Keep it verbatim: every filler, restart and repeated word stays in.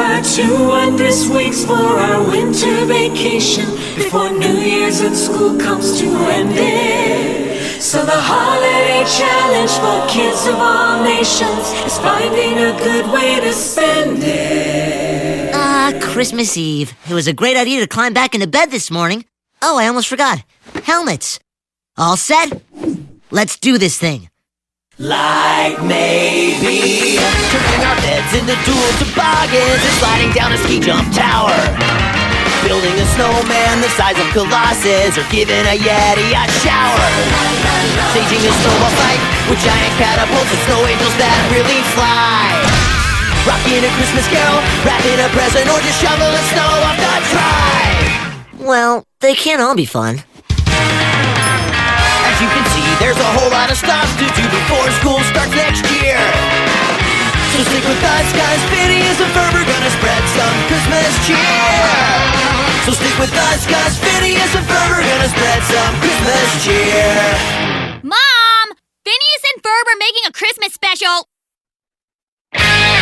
are two wondrous weeks for our winter vacation before New Year's and school comes to an end. So the holiday challenge for kids of all nations is finding a good way to spend it. Ah, uh, Christmas Eve. It was a great idea to climb back into bed this morning. Oh, I almost forgot. Helmets. All set? Let's do this thing. Like maybe turning our beds into dual toboggans and sliding down a ski jump tower. Building a snowman the size of Colossus, or giving a Yeti a shower. Staging a snowball fight with giant catapults and snow angels that really fly. Rocking a Christmas carol, wrapping a present, or just shoveling snow off the drive. Well, they can't all be fun. As you can see, there's a whole lot of stuff to do before school starts next year. So stick with us, guys. Phineas and Ferb are gonna spread some Christmas cheer. So stick with us, guys. Phineas and Ferb are gonna spread some Christmas cheer. Mom! Phineas and Ferb are making a Christmas special.